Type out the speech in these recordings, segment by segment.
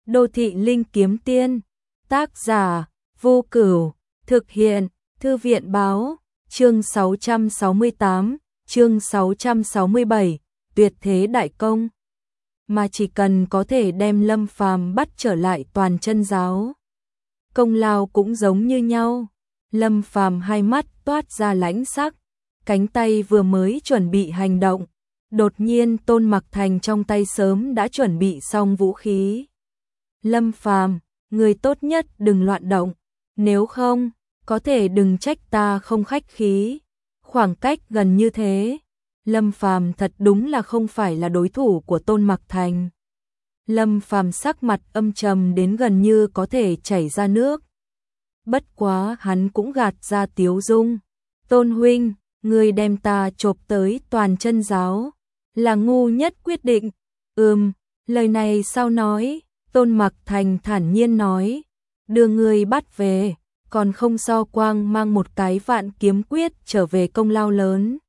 Đô thị linh kiếm tiên. Tác giả Vô Cửu. Thực hiện Thư viện báo. Chương 668, chương 667, tuyệt thế đại công. Mà chỉ cần có thể đem Lâm Phàm bắt trở lại Toàn Chân giáo, công lao cũng giống như nhau. Lâm Phàm hai mắt toát ra lãnh sắc, cánh tay vừa mới chuẩn bị hành động, đột nhiên Tôn Mặc Thành trong tay sớm đã chuẩn bị xong vũ khí. Lâm Phàm, người tốt nhất đừng loạn động, nếu không, có thể đừng trách ta không khách khí. Khoảng cách gần như thế, Lâm Phàm thật đúng là không phải là đối thủ của Tôn Mặc Thành. Lâm Phàm sắc mặt âm trầm đến gần như có thể chảy ra nước. Bất quá hắn cũng gạt ra tiếu dung. Tôn huynh, người đem ta chộp tới Toàn Chân giáo, là ngu nhất quyết định. Lời này sao nói? Tôn Mặc Thành thản nhiên nói, đưa người bắt về, còn không so quang mang một cái Vạn Kiếm Quyết trở về công lao lớn.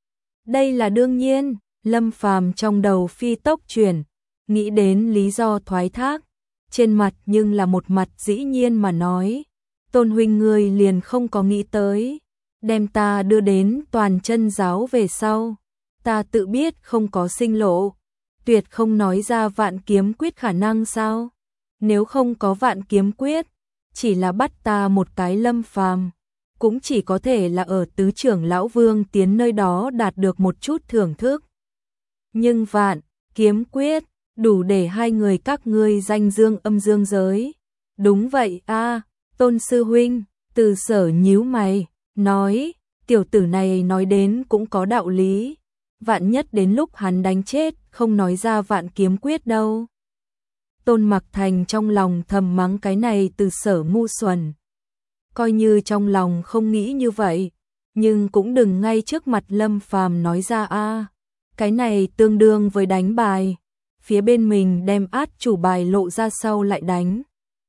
Đây là đương nhiên. Lâm Phàm trong đầu phi tốc chuyển, nghĩ đến lý do thoái thác, trên mặt nhưng là một mặt dĩ nhiên mà nói, Tôn huynh người liền không có nghĩ tới, đem ta đưa đến Toàn Chân giáo về sau, ta tự biết không có sinh lộ, tuyệt không nói ra Vạn Kiếm Quyết khả năng sao? Nếu không có Vạn Kiếm Quyết, chỉ là bắt ta một cái Lâm Phàm, cũng chỉ có thể là ở tứ trưởng lão Vương Tiến nơi đó đạt được một chút thưởng thức. Nhưng Vạn Kiếm Quyết đủ để hai người các ngươi danh dương âm dương giới. Đúng vậy a, Tôn sư huynh. Từ Sở nhíu mày, nói, tiểu tử này nói đến cũng có đạo lý. Vạn nhất đến lúc hắn đánh chết, không nói ra Vạn Kiếm Quyết đâu. Tôn Mặc Thành trong lòng thầm mắng cái này Từ Sở ngu xuẩn. Coi như trong lòng không nghĩ như vậy, nhưng cũng đừng ngay trước mặt Lâm Phàm nói ra a. Cái này tương đương với đánh bài, phía bên mình đem át chủ bài lộ ra sau lại đánh.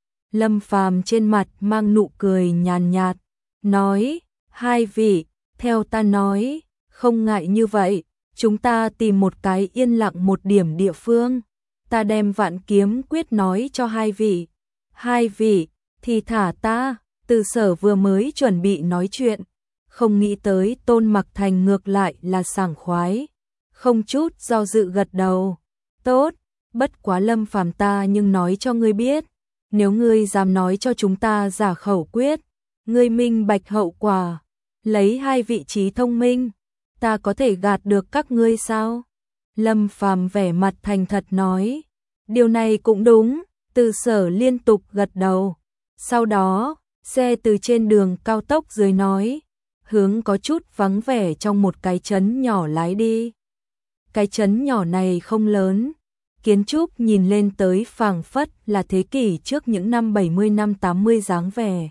Lâm Phàm trên mặt mang nụ cười nhàn nhạt, nói, hai vị, theo ta nói, không ngại như vậy, chúng ta tìm một cái yên lặng một điểm địa phương, ta đem Vạn Kiếm Quyết nói cho hai vị. Hai vị, thì thả ta. Từ Sở vừa mới chuẩn bị nói chuyện, không nghĩ tới Tôn Mặc Thành ngược lại là sảng khoái, không chút do dự gật đầu. Tốt, bất quá Lâm Phàm ta nhưng nói cho ngươi biết, nếu ngươi dám nói cho chúng ta giả khẩu quyết, ngươi minh bạch hậu quả, lấy hai vị trí thông minh, ta có thể gạt được các ngươi sao? Lâm Phàm vẻ mặt thành thật nói, điều này cũng đúng. Từ Sở liên tục gật đầu. Sau đó, xe từ trên đường cao tốc dưới nói, hướng có chút vắng vẻ trong một cái trấn nhỏ lái đi. Cái trấn nhỏ này không lớn, kiến trúc nhìn lên tới phảng phất là thế kỷ trước những năm 70 năm 80 dáng vẻ.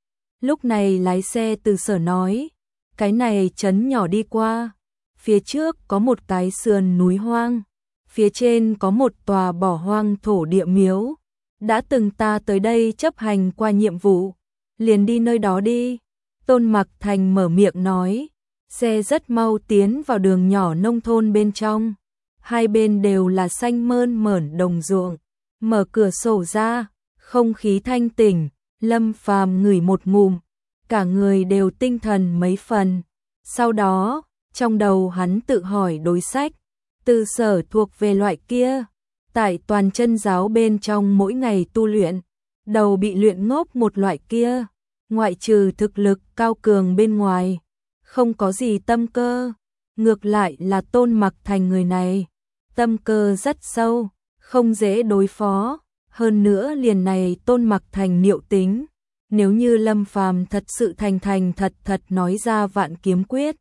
Lúc này lái xe Từ Sở nói, cái này trấn nhỏ đi qua, phía trước có một cái sườn núi hoang, phía trên có một tòa bỏ hoang thổ địa miếu, đã từng ta tới đây chấp hành qua nhiệm vụ, liền đi nơi đó đi. Tôn Mặc Thành mở miệng nói, xe rất mau tiến vào đường nhỏ nông thôn bên trong, hai bên đều là xanh mơn mởn đồng ruộng, mở cửa sổ ra, không khí thanh tỉnh, Lâm Phàm ngửi một ngụm, cả người đều tinh thần mấy phần. Sau đó, trong đầu hắn tự hỏi đối sách, Từ Sở thuộc về loại kia, tại Toàn Chân giáo bên trong mỗi ngày tu luyện, đầu bị luyện ngốc một loại kia, ngoại trừ thực lực cao cường bên ngoài, không có gì tâm cơ. Ngược lại là Tôn Mặc Thành người này, tâm cơ rất sâu, không dễ đối phó, hơn nữa liền này Tôn Mặc Thành niệu tính, nếu như Lâm Phàm thật sự thành thật nói ra Vạn Kiếm Quyết,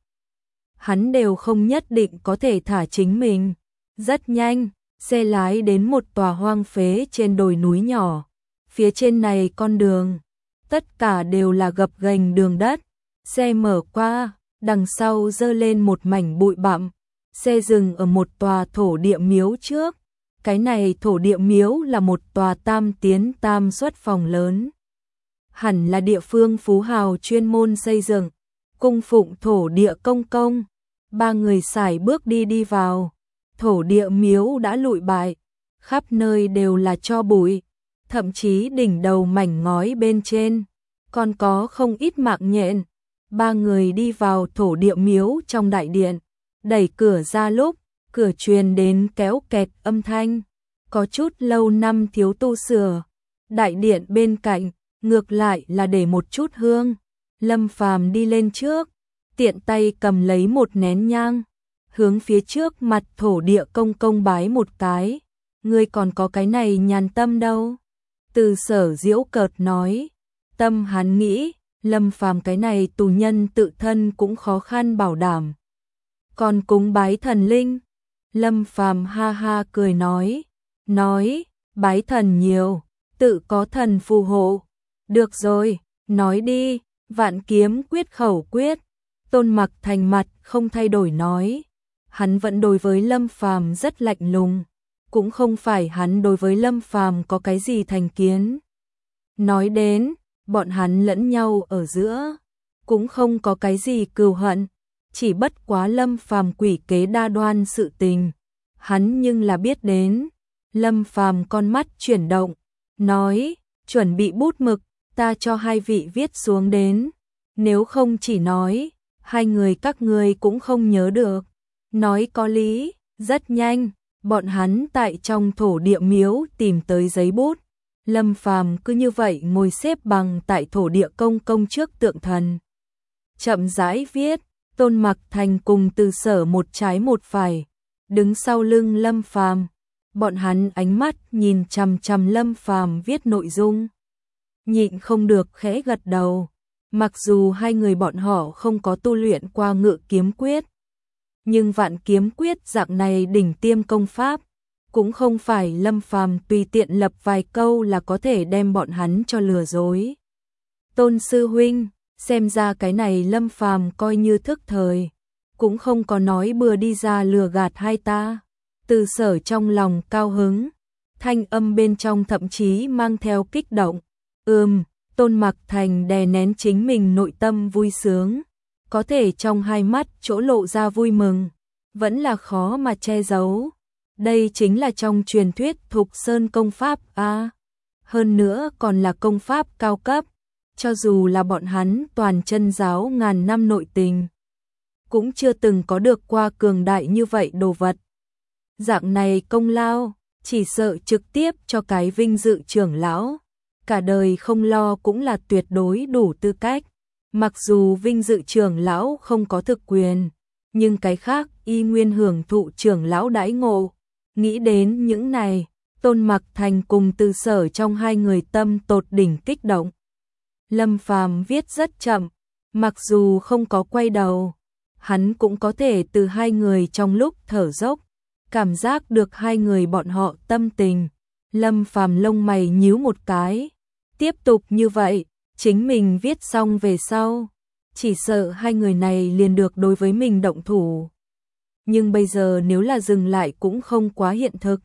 hắn đều không nhất định có thể thả chính mình. Rất nhanh, xe lái đến một tòa hoang phế trên đồi núi nhỏ, phía trên này con đường, tất cả đều là gập ghềnh đường đất, xe mở qua, đằng sau dơ lên một mảnh bụi bặm, xe dừng ở một tòa thổ địa miếu trước, cái này thổ địa miếu là một tòa tam tiến tam xuất phòng lớn, hẳn là địa phương phú hào chuyên môn xây dựng, cung phụng thổ địa công công. Ba người sải bước đi vào, thổ địa miếu đã lụi bại, khắp nơi đều là tro bụi, thậm chí đỉnh đầu mảnh ngói bên trên, còn có không ít mạng nhện. Ba người đi vào thổ địa miếu trong đại điện, đẩy cửa ra lúc, cửa truyền đến kéo kẹt âm thanh, có chút lâu năm thiếu tu sửa. Đại điện bên cạnh, ngược lại là để một chút hương. Lâm Phàm đi lên trước, tiện tay cầm lấy một nén nhang, hướng phía trước mặt thổ địa công công bái một cái. Ngươi còn có cái này nhàn tâm đâu? Từ Sở giễu cợt nói. Tâm hắn nghĩ, Lâm Phàm cái này tù nhân tự thân cũng khó khăn bảo đảm. Còn cúng bái thần linh. Lâm Phàm ha ha cười nói, bái thần nhiều, tự có thần phù hộ. Được rồi, nói đi, Vạn Kiếm Quyết khẩu quyết. Tôn Mặc Thành mặt không thay đổi nói. Hắn vẫn đối với Lâm Phàm rất lạnh lùng, cũng không phải hắn đối với Lâm Phàm có cái gì thành kiến. Nói đến, bọn hắn lẫn nhau ở giữa, cũng không có cái gì cừu hận, chỉ bất quá Lâm Phàm quỷ kế đa đoan sự tình, hắn nhưng là biết đến. Lâm Phàm con mắt chuyển động, nói, chuẩn bị bút mực, ta cho hai vị viết xuống đến, nếu không chỉ nói, hai người các ngươi cũng không nhớ được. Nói có lý, rất nhanh, bọn hắn tại trong thổ địa miếu tìm tới giấy bút. Lâm Phàm cứ như vậy ngồi xếp bằng tại thổ địa công công trước tượng thần. Chậm rãi viết, Tôn Mặc Thành cùng Từ Sở một trái một phải, đứng sau lưng Lâm Phàm. Bọn hắn ánh mắt nhìn chằm chằm Lâm Phàm viết nội dung, nhịn không được khẽ gật đầu. Mặc dù hai người bọn họ không có tu luyện qua Ngự Kiếm Quyết, nhưng Vạn Kiếm Quyết dạng này đỉnh tiêm công pháp, cũng không phải Lâm Phàm tùy tiện lập vài câu là có thể đem bọn hắn cho lừa dối. Tôn sư huynh, xem ra cái này Lâm Phàm coi như thức thời, cũng không có nói bừa đi ra lừa gạt hai ta. Từ Sở trong lòng cao hứng, thanh âm bên trong thậm chí mang theo kích động. Tôn Mặc Thành đè nén chính mình nội tâm vui sướng, có thể trong hai mắt chỗ lộ ra vui mừng, vẫn là khó mà che giấu. Đây chính là trong truyền thuyết Thục Sơn công pháp a, hơn nữa còn là công pháp cao cấp, cho dù là bọn hắn toàn chân giáo ngàn năm nội tình, cũng chưa từng có được qua cường đại như vậy đồ vật. Dạng này công lao, chỉ sợ trực tiếp cho cái vinh dự trưởng lão, cả đời không lo cũng là tuyệt đối đủ tư cách. Mặc dù vinh dự trưởng lão không có thực quyền, nhưng cái khác y nguyên hưởng thụ trưởng lão đãi ngộ. Nghĩ đến những này, Tôn Mặc Thành cùng Từ Sở trong hai người tâm tột đỉnh kích động. Lâm Phàm viết rất chậm, mặc dù không có quay đầu, hắn cũng có thể từ hai người trong lúc thở dốc, cảm giác được hai người bọn họ tâm tình. Lâm Phàm lông mày nhíu một cái, tiếp tục như vậy, chính mình viết xong về sau, chỉ sợ hai người này liền được đối với mình động thủ. Nhưng bây giờ nếu là dừng lại cũng không quá hiện thực.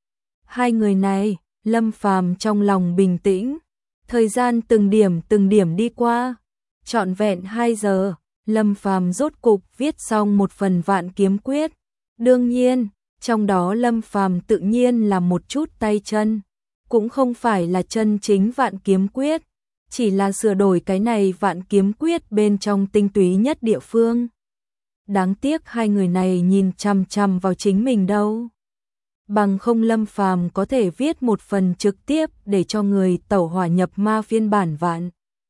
Hai người này, Lâm Phàm trong lòng bình tĩnh, thời gian từng điểm đi qua, trọn vẹn 2 giờ, Lâm Phàm rốt cục viết xong một phần Vạn Kiếm Quyết. Đương nhiên, trong đó Lâm Phàm tự nhiên là một chút tay chân, cũng không phải là chân chính Vạn Kiếm Quyết, chỉ là sửa đổi cái này Vạn Kiếm Quyết bên trong tinh túy nhất địa phương. Đáng tiếc hai người này nhìn chằm chằm vào chính mình đâu. Bằng không Lâm Phàm có thể viết một phần trực tiếp để cho người tẩu hỏa nhập ma phiên bản Vạn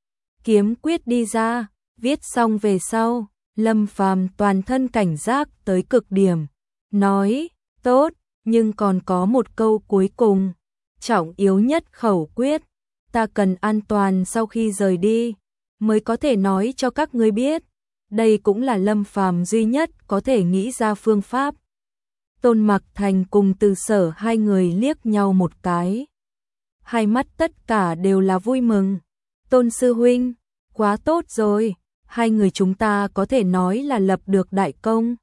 Kiếm Quyết đi ra. Viết xong về sau, Lâm Phàm toàn thân cảnh giác tới cực điểm, nói, tốt, nhưng còn có một câu cuối cùng, trọng yếu nhất khẩu quyết, ta cần an toàn sau khi rời đi, mới có thể nói cho các ngươi biết. Đây cũng là Lâm Phàm duy nhất có thể nghĩ ra phương pháp. Tôn Mặc Thành cùng Từ Sở hai người liếc nhau một cái, hai mắt tất cả đều là vui mừng. Tôn sư huynh, quá tốt rồi, hai người chúng ta có thể nói là lập được đại công.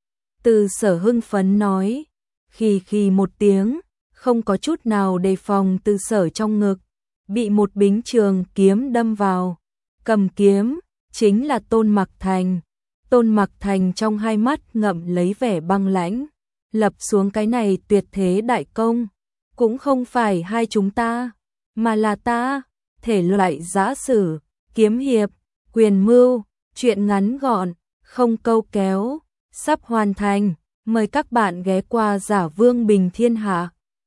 Từ Sở hưng phấn nói, khì một tiếng, không có chút nào đề phòng. Từ Sở trong ngực bị một bính trường kiếm đâm vào, cầm kiếm chính là Tôn Mặc Thành. Tôn Mặc Thành trong hai mắt ngậm lấy vẻ băng lãnh, lập xuống cái này tuyệt thế đại công, cũng không phải hai chúng ta. mà là ta. Thể loại giã sử, kiếm hiệp, quyền mưu, truyện ngắn gọn, không câu kéo, sắp hoàn thành. Mời các bạn ghé qua Giả Vương Bình Thiên Hạ.